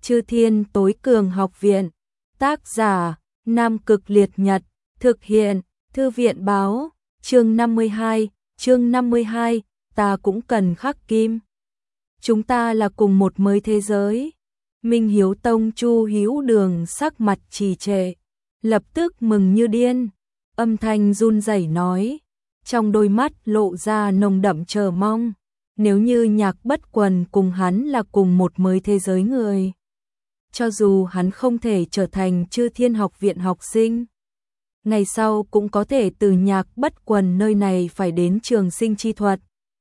Chư Thiên Tối Cường Học Viện. Tác giả: Nam Cực Liệt Nhật. Thực hiện: Thư viện báo. Chương 52, ta cũng cần khắc kim. Chúng ta là cùng một mới thế giới. Minh Hiếu Tông Chu Hữu Đường sắc mặt trì trệ, lập tức mừng như điên, âm thanh run rẩy nói, trong đôi mắt lộ ra nồng đậm chờ mong. Nếu như Nhạc Bất Quần cùng hắn là cùng một mới thế giới người, cho dù hắn không thể trở thành Chư Thiên Học Viện học sinh, ngày sau cũng có thể từ Nhạc Bất Quần nơi này phải đến Trường Sinh Chi Thuật.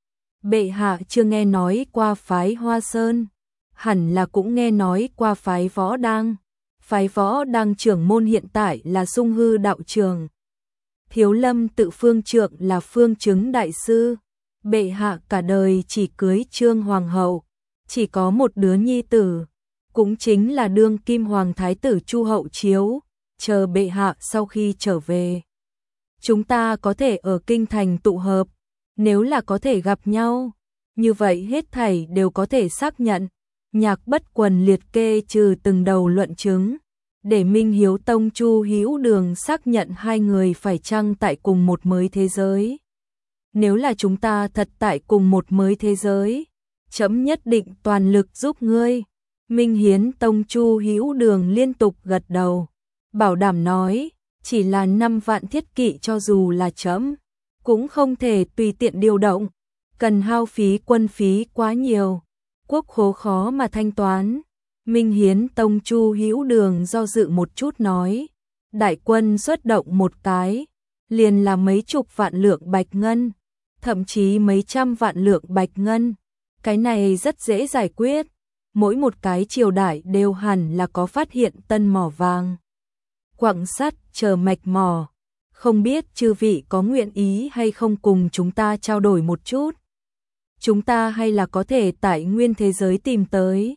Bệ hạ chưa nghe nói qua phái Hoa Sơn, hẳn là cũng nghe nói qua phái Võ Đăng. Phái Võ Đăng trưởng môn hiện tại là Sung Hư đạo trường. Thiếu Lâm Tự phương trượng là Phương Chứng đại sư. Bệ hạ cả đời chỉ cưới Trương hoàng hậu, chỉ có một đứa nhi tử, cũng chính là đương kim hoàng thái tử Chu Hậu Chiếu. Chờ bệ hạ sau khi trở về, chúng ta có thể ở kinh thành tụ hợp. Nếu là có thể gặp nhau, như vậy hết thảy đều có thể xác nhận. Nhạc Bất Quần liệt kê trừ từng đầu luận chứng, để Minh Hiếu Tông Chu Hữu Đường xác nhận hai người phải chăng tại cùng một mới thế giới. Nếu là chúng ta thật tại cùng một mới thế giới, trẫm nhất định toàn lực giúp ngươi. Minh Hiến Tông Chu Hữu Đường liên tục gật đầu, bảo đảm nói, chỉ là 5 vạn thiết kỵ cho dù là trẫm cũng không thể tùy tiện điều động, cần hao phí quân phí quá nhiều, quốc khố khó mà thanh toán. Minh Hiến Tông Chu Hữu Đường do dự một chút nói, đại quân xuất động một cái, liền là mấy chục vạn lượng bạch ngân, thậm chí mấy trăm vạn lượng bạch ngân. Cái này rất dễ giải quyết, mỗi một cái triều đại đều hẳn là có phát hiện tân mỏ vàng, quặng sắt chờ mạch mỏ. Không biết chư vị có nguyện ý hay không cùng chúng ta trao đổi một chút. Chúng ta hay là có thể tại nguyên thế giới tìm tới.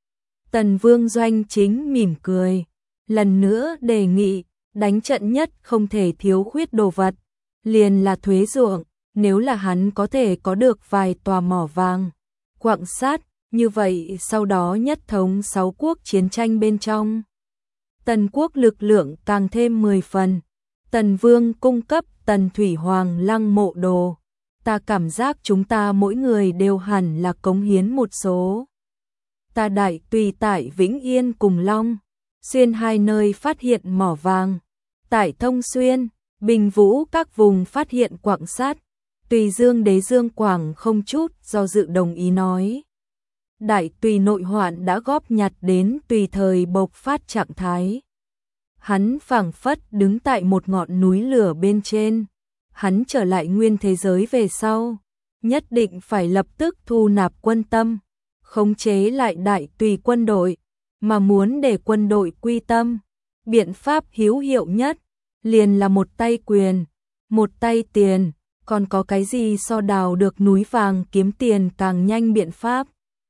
Tần Vương Doanh Chính mỉm cười, lần nữa đề nghị, đánh trận nhất không thể thiếu khuyết đồ vật, liền là thuế ruộng. Nếu là hắn có thể có được vài tòa mỏ vàng, quặng sắt, như vậy sau đó nhất thống 6 quốc chiến tranh bên trong, Tần quốc lực lượng càng thêm 10 phần. Tần Vương cung cấp Tần Thủy Hoàng lăng mộ đồ, ta cảm giác chúng ta mỗi người đều hẳn là cống hiến một số. Ta đại tùy tại Vĩnh Yên cùng Long Xuyên hai nơi phát hiện mỏ vàng, tại Thông Xuyên, Bình Vũ các vùng phát hiện quặng sắt. Tùy Dương Đế Dương Quảng không chút do dự đồng ý nói, đại tùy nội hoạn đã góp nhặt đến tùy thời bộc phát trạng thái. Hắn phảng phất đứng tại một ngọn núi lửa bên trên. Hắn trở lại nguyên thế giới về sau, nhất định phải lập tức thu nạp quân tâm, khống chế lại đại tùy quân đội, mà muốn để quân đội quy tâm, biện pháp hữu hiệu nhất liền là một tay quyền, một tay tiền, còn có cái gì so đào được núi vàng kiếm tiền càng nhanh biện pháp.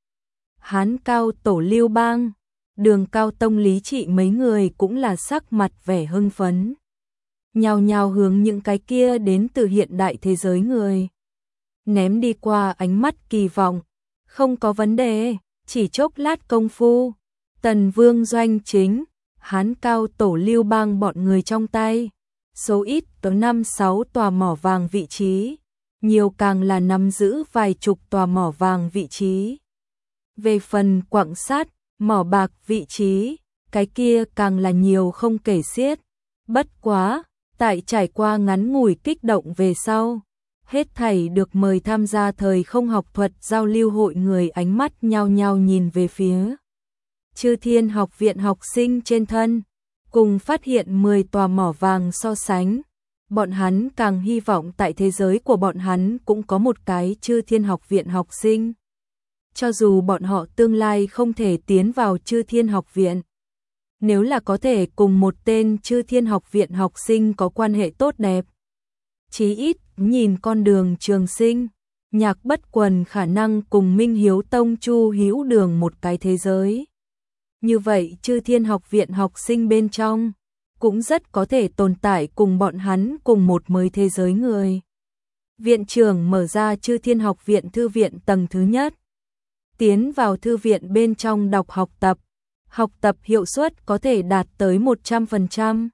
Hán Cao Tổ Lưu Bang, Đường Cao Tông Lý Trị mấy người cũng là sắc mặt vẻ hưng phấn, nhào nhào hướng những cái kia đến từ hiện đại thế giới người ném đi qua ánh mắt kỳ vọng. Không có vấn đề, chỉ chốc lát công phu, Tần Vương Doanh Chính, Hán Cao Tổ Lưu Bang bọn người trong tay, số ít có 5-6 tòa mỏ vàng vị trí, nhiều càng là nắm giữ vài chục tòa mỏ vàng vị trí. Về phần quặng sắt, mỏ bạc vị trí, cái kia càng là nhiều không kể xiết. Bất quá, tại trải qua ngắn ngủi kích động về sau, hết thảy được mời tham gia thời không học thuật giao lưu hội người ánh mắt nhao nhao nhìn về phía Chư Thiên Học Viện học sinh trên thân, cùng phát hiện 10 tòa mỏ vàng so sánh. Bọn hắn càng hy vọng tại thế giới của bọn hắn cũng có một cái Chư Thiên Học Viện học sinh. Cho dù bọn họ tương lai không thể tiến vào Chư Thiên Học Viện, nếu là có thể cùng một tên Chư Thiên Học Viện học sinh có quan hệ tốt đẹp, chí ít nhìn con đường trường sinh, Nhạc Bất Quần khả năng cùng Minh Hiếu Tông Chu Hữu Đường một cái thế giới. Như vậy Chư Thiên Học Viện học sinh bên trong cũng rất có thể tồn tại cùng bọn hắn cùng một mới thế giới người. Viện trưởng mở ra Chư Thiên Học Viện thư viện tầng thứ nhất, tiến vào thư viện bên trong đọc học tập. học tập hiệu suất có thể đạt tới 100%.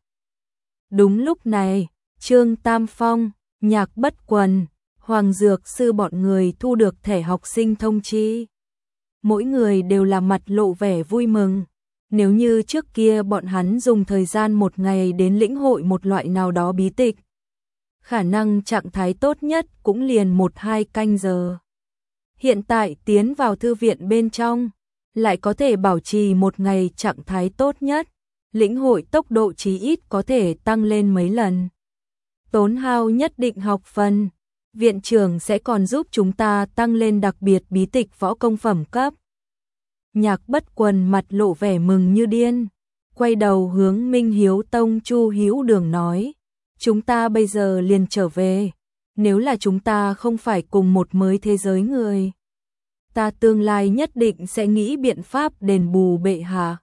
Đúng lúc này, Trương Tam Phong, Nhạc Bất Quần, Hoàng Dược Sư bọn người thu được thẻ học sinh thông chi. Mỗi người đều là mặt lộ vẻ vui mừng. Nếu như trước kia bọn hắn dùng thời gian một ngày đến lĩnh hội một loại nào đó bí tịch, khả năng trạng thái tốt nhất cũng liền 1-2 canh giờ. Hiện tại tiến vào thư viện bên trong, lại có thể bảo trì một ngày trạng thái tốt nhất, lĩnh hội tốc độ chí ít có thể tăng lên mấy lần. Tốn hao nhất định học phần, viện trưởng sẽ còn giúp chúng ta tăng lên đặc biệt bí tịch võ công phẩm cấp. Nhạc Bất Quần mặt lộ vẻ mừng như điên, quay đầu hướng Minh Hiếu Tông Chu Hữu Đường nói, chúng ta bây giờ liền trở về, nếu là chúng ta không phải cùng một mới thế giới người, ta tương lai nhất định sẽ nghĩ biện pháp đền bù bệ hạ.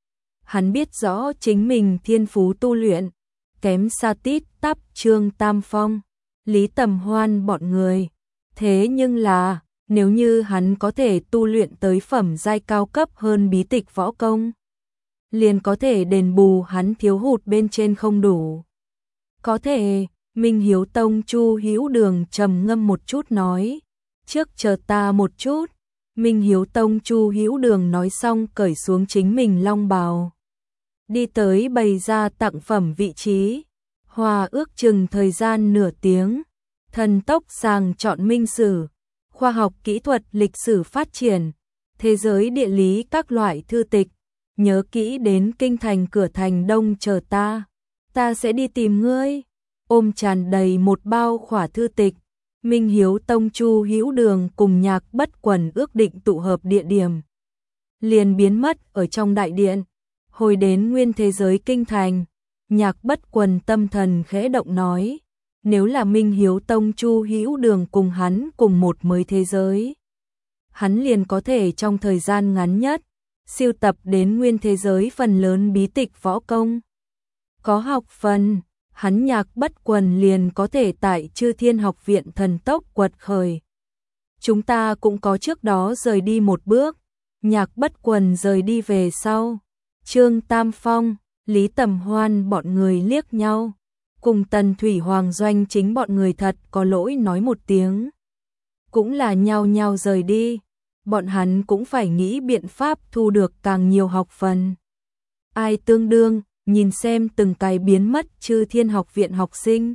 Hắn biết rõ chính mình thiên phú tu luyện, kém xa tít tắp Trương Tam Phong, Lý Tầm Hoan bọn người, thế nhưng là nếu như hắn có thể tu luyện tới phẩm giai cao cấp hơn bí tịch võ công, liền có thể đền bù hắn thiếu hụt bên trên không đủ. Có thể, Minh Hiếu Tông Chu Hữu Đường trầm ngâm một chút nói, trước chờ ta một chút. Minh Hiếu Tông Chu Hữu Đường nói xong cởi xuống chính mình long bào, đi tới bày ra tặng phẩm vị trí, hòa ước chừng thời gian nửa tiếng, thần tốc sàng chọn minh sử, khoa học kỹ thuật lịch sử phát triển, thế giới địa lý các loại thư tịch, nhớ kỹ đến kinh thành cửa thành đông chờ ta sẽ đi tìm ngươi. Ôm tràn đầy một bao khỏa thư tịch, Minh Hiếu Tông Chu Hữu Đường cùng Nhạc Bất Quần ước định tụ hợp địa điểm, liền biến mất ở trong đại điện. Hồi đến nguyên thế giới kinh thành, Nhạc Bất Quần tâm thần khẽ động nói, nếu là Minh Hiếu Tông Chu Hữu Đường cùng hắn cùng một mới thế giới, hắn liền có thể trong thời gian ngắn nhất siêu tập đến nguyên thế giới phần lớn bí tịch võ công. Có học phần, hắn Nhạc Bất Quần liền có thể tại Chư Thiên Học Viện thần tốc quật khởi. Chúng ta cũng có trước đó rời đi một bước, Nhạc Bất Quần rời đi về sau. Trương Tam Phong, Lý Tầm Hoan bọn người liếc nhau, cùng Tần Thủy Hoàng Doanh chính bọn người thật có lỗi nói một tiếng. Cũng là nhao nhao rời đi, bọn hắn cũng phải nghĩ biện pháp thu được càng nhiều học phần. Ai tương đương, nhìn xem từng cái biến mất Chư Thiên Học Viện học sinh.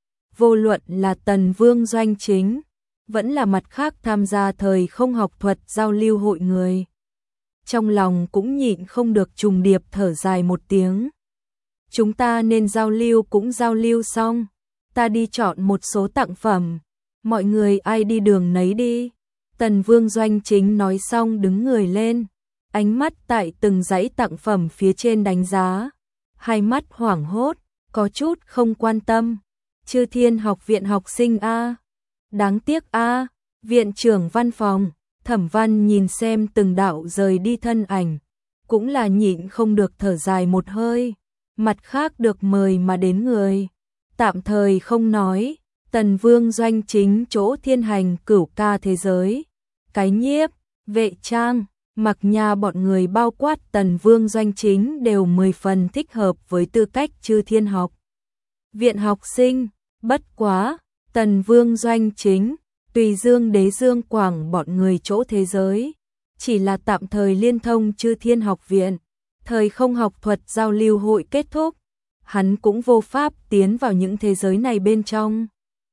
Vô luận là Tần Vương Doanh chính, vẫn là mặt khác tham gia thời không học thuật giao lưu hội người. Trong lòng cũng nhịn không được trùng điệp thở dài một tiếng. Chúng ta nên giao lưu cũng giao lưu xong, ta đi chọn một số tặng phẩm, mọi người ai đi đường nấy đi. Tần Vương Doanh chính nói xong đứng người lên, ánh mắt tại từng dãy tặng phẩm phía trên đánh giá, hai mắt hoảng hốt, có chút không quan tâm. Chư Thiên Học Viện học sinh a, đáng tiếc a. Viện trưởng văn phòng Thẩm Văn nhìn xem từng đạo rời đi thân ảnh, cũng là nhịn không được thở dài một hơi. Mặt khác được mời mà đến người, tạm thời không nói. Tần Vương Doanh chính chỗ Thiên Hành Cửu Ca thế giới, Cái Nhiếp, Vệ Trang, Mặc Nha bọn người bao quát Tần Vương Doanh chính đều 10 phần thích hợp với tư cách Chư Thiên Học Viện học sinh. Bất quá, Tần Vương Doanh chính, Tùy Dương Đế Dương Quảng bọn người chỗ thế giới, chỉ là tạm thời liên thông Chư Thiên Học Viện. Thời không học thuật giao lưu hội kết thúc, hắn cũng vô pháp tiến vào những thế giới này bên trong.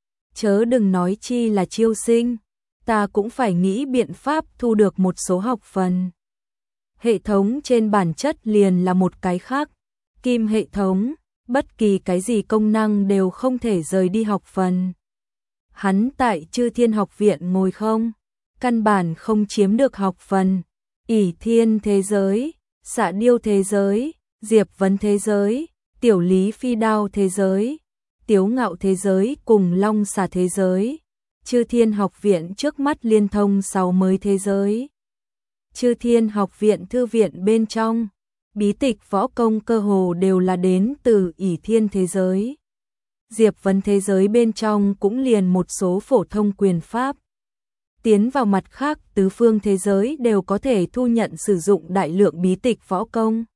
Chớ đừng nói chi là chiêu sinh, ta cũng phải nghĩ biện pháp thu được một số học phần. Hệ thống trên bản chất liền là một cái khác, kim hệ thống, bất kỳ cái gì công năng đều không thể rời đi học phần. Hắn tại Chư Thiên Học Viện ngồi không, căn bản không chiếm được học phần. Ỷ Thiên thế giới, Xạ Điêu thế giới, Diệp Vấn thế giới, Tiểu Lý Phi Đao thế giới, Tiếu Ngạo thế giới cùng Long Xà thế giới. Chư Thiên Học Viện trước mắt liên thông 6 mới thế giới. Chư Thiên Học Viện thư viện bên trong, bí tịch võ công cơ hồ đều là đến từ Ỷ Thiên thế giới. Diệp Vấn thế giới bên trong cũng liền một số phổ thông quyền pháp. tiến vào mặt khác tứ phương thế giới đều có thể thu nhận sử dụng đại lượng bí tịch võ công.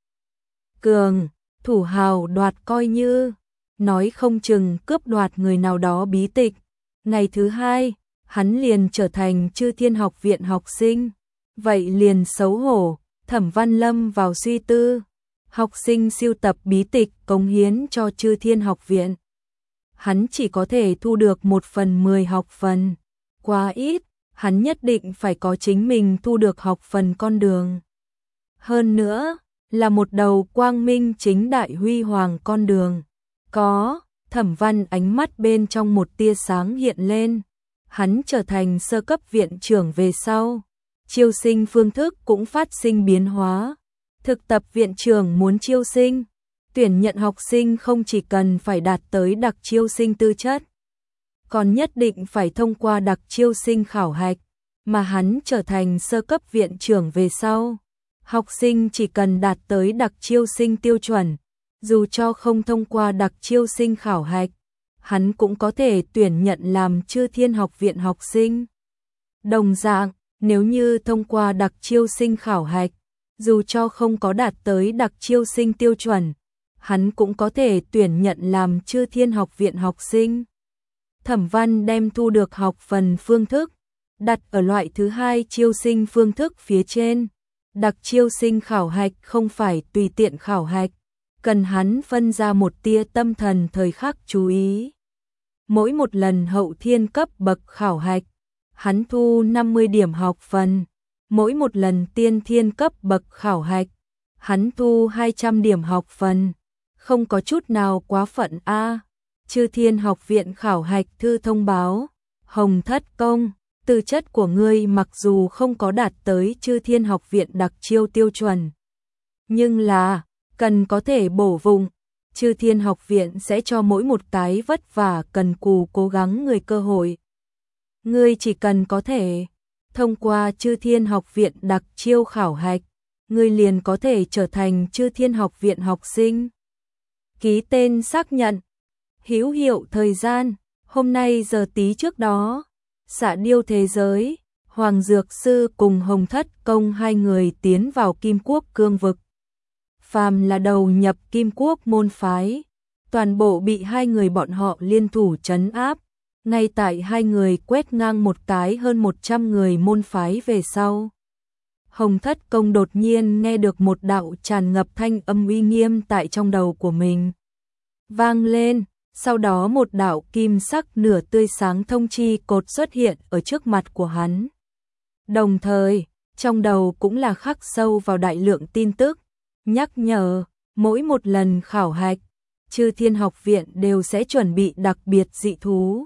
Cường, thủ hào đoạt coi như, nói không chừng cướp đoạt người nào đó bí tịch. Ngày thứ hai, hắn liền trở thành Chư Thiên Học Viện học sinh. Vậy liền xấu hổ, Thẩm Văn lâm vào suy tư. Học sinh sưu tập bí tịch cống hiến cho Chư Thiên Học Viện. Hắn chỉ có thể thu được 1/10 học phần. Quá ít, hắn nhất định phải có chính mình thu được học phần con đường. Hơn nữa, là một đầu quang minh chính đại huy hoàng con đường. Có, Thẩm Văn ánh mắt bên trong một tia sáng hiện lên. Hắn trở thành sơ cấp viện trưởng về sau. Chiêu sinh phương thức cũng phát sinh biến hóa. Thực tập viện trưởng muốn chiêu sinh, tuyển nhận học sinh không chỉ cần phải đạt tới đặc chiêu sinh tư chất, còn nhất định phải thông qua đặc chiêu sinh khảo hạch, mà hắn trở thành sơ cấp viện trưởng về sau. Học sinh chỉ cần đạt tới đặc chiêu sinh tiêu chuẩn, dù cho không thông qua đặc chiêu sinh khảo hạch, hắn cũng có thể tuyển nhận làm Chư Thiên Học Viện học sinh. Đồng dạng, nếu như thông qua đặc chiêu sinh khảo hạch, dù cho không có đạt tới đặc chiêu sinh tiêu chuẩn, hắn cũng có thể tuyển nhận làm Chư Thiên Học Viện học sinh. Thẩm Văn đem thu được học phần phương thức, đặt ở loại thứ hai chiêu sinh phương thức phía trên. Đặc chiêu sinh khảo hạch không phải tùy tiện khảo hạch, cần hắn phân ra một tia tâm thần thời khắc chú ý. Mỗi một lần hậu thiên cấp bậc khảo hạch, hắn thu 50 điểm học phần. Mỗi một lần tiên thiên cấp bậc khảo hạch, hắn thu 200 điểm học phần. Không có chút nào quá phận a. Chư Thiên Học Viện khảo hạch thư thông báo, Hồng Thất Công, tư chất của ngươi mặc dù không có đạt tới Chư Thiên Học Viện đặc chiêu tiêu chuẩn, nhưng là cần có thể bổ vùng. Chư Thiên Học Viện sẽ cho mỗi một cái vất vả cần cù cố gắng người cơ hội. Ngươi chỉ cần có thể thông qua Chư Thiên Học Viện đặc chiêu khảo hạch, ngươi liền có thể trở thành Chư Thiên Học Viện học sinh. Ký tên xác nhận. Hữu hiệu thời gian, hôm nay giờ tí trước đó, Xạ Điêu thế giới, Hoàng Dược Sư cùng Hồng Thất Công hai người tiến vào Kim Quốc cương vực. Phàm là đầu nhập Kim Quốc môn phái, toàn bộ bị hai người bọn họ liên thủ trấn áp. Ngay tại hai người quét ngang một cái hơn 100 người môn phái về sau, Hồng Thất Công đột nhiên nghe được một đạo tràn ngập thanh âm uy nghiêm tại trong đầu của mình vang lên, sau đó một đạo kim sắc nửa tươi sáng thông chi cột xuất hiện ở trước mặt của hắn. Đồng thời, trong đầu cũng là khắc sâu vào đại lượng tin tức, nhắc nhở, mỗi một lần khảo hạch, Chư Thiên Học Viện đều sẽ chuẩn bị đặc biệt dị thú.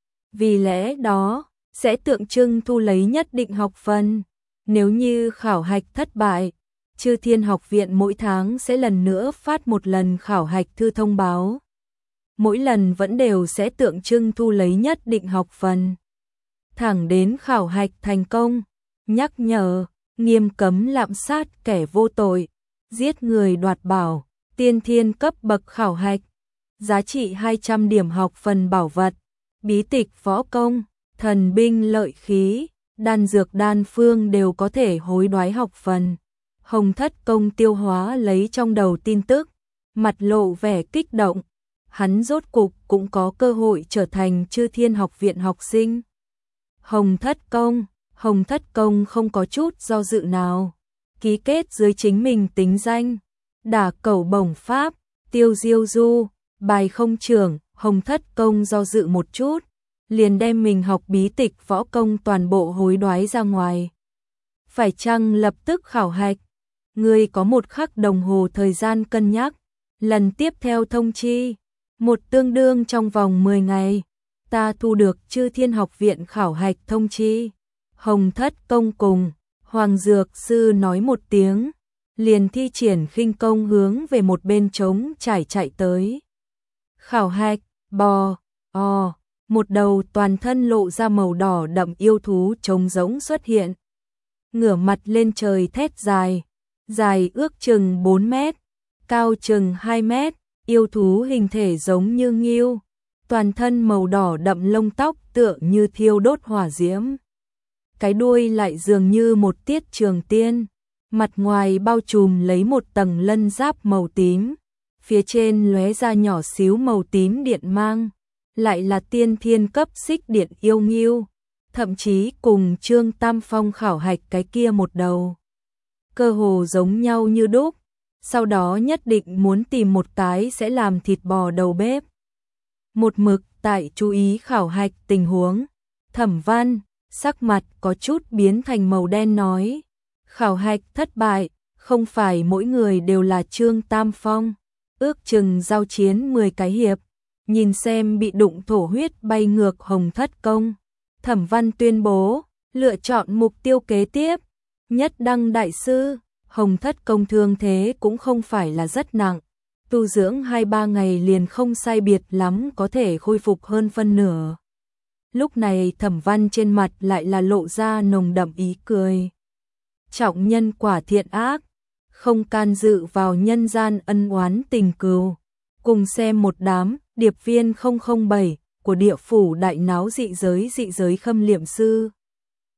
Vì lẽ đó, sẽ tượng trưng thu lấy nhất định học phần. Nếu như khảo hạch thất bại, Chư Thiên Học Viện mỗi tháng sẽ lần nữa phát một lần khảo hạch thư thông báo. Mỗi lần vẫn đều sẽ tượng trưng thu lấy nhất định học phần. Thẳng đến khảo hạch thành công, nhắc nhở, nghiêm cấm lạm sát kẻ vô tội, giết người đoạt bảo, tiên thiên cấp bậc khảo hạch, giá trị 200 điểm học phần bảo vật, bí tịch võ công, thần binh lợi khí, đan dược đan phương đều có thể hối đoái học phần. Hồng Thất Công tiêu hóa lấy trong đầu tin tức, mặt lộ vẻ kích động. Hắn rốt cục cũng có cơ hội trở thành Chư Thiên Học Viện học sinh. Hồng Thất Công không có chút do dự nào, ký kết dưới chính mình tính danh, Đả Cẩu Bổng Pháp, Tiêu Diêu Du, Bài Không Trưởng. Hồng Thất Công do dự một chút, liền đem mình học bí tịch võ công toàn bộ hối đoái ra ngoài. Phải chăng lập tức khảo hạch? Ngươi có 1 khắc đồng hồ thời gian cân nhắc, lần tiếp theo thông chi, một tương đương trong vòng 10 ngày, ta thu được Chư Thiên Học Viện khảo hạch thông chi. Hồng Thất Công cùng Hoàng Dược Sư nói một tiếng, liền thi triển khinh công hướng về một bên trống trải chạy tới. Khảo hạch, một đầu toàn thân lộ ra màu đỏ đậm yêu thú trống rỗng xuất hiện. Ngửa mặt lên trời thét dài, dài ước chừng 4 mét, cao chừng 2 mét, yêu thú hình thể giống như ngưu, toàn thân màu đỏ đậm lông tóc tựa như thiêu đốt hỏa diễm. cái đuôi lại dường như một tiết trường tiên, mặt ngoài bao trùm lấy một tầng lân giáp màu tím, phía trên lóe ra nhỏ xíu màu tím điện mang, lại là tiên thiên cấp xích điện yêu nghiêu, thậm chí cùng Trương Tam Phong khảo hạch cái kia một đầu, cơ hồ giống nhau như đúc, sau đó nhất định muốn tìm một cái sẽ làm thịt bò đầu bếp. Một mực tại chú ý khảo hạch tình huống, Thẩm Văn sắc mặt có chút biến thành màu đen nói, khảo hạch thất bại, không phải mỗi người đều là Trương Tam Phong, ước chừng giao chiến 10 cái hiệp, nhìn xem bị đụng thổ huyết bay ngược Hồng Thất Công. Thẩm Văn tuyên bố, lựa chọn mục tiêu kế tiếp, Nhất Đăng Đại Sư, Hồng Thất Công thương thế cũng không phải là rất nặng, tu dưỡng 2-3 ngày liền không sai biệt lắm có thể khôi phục hơn phân nửa. Lúc này Thẩm Văn trên mặt lại là lộ ra nồng đậm ý cười. Trọng nhân quả thiện ác, không can dự vào nhân gian ân oán tình cừu. Cùng xem một đám điệp viên 007 của địa phủ đại náo dị giới khâm liệm sư.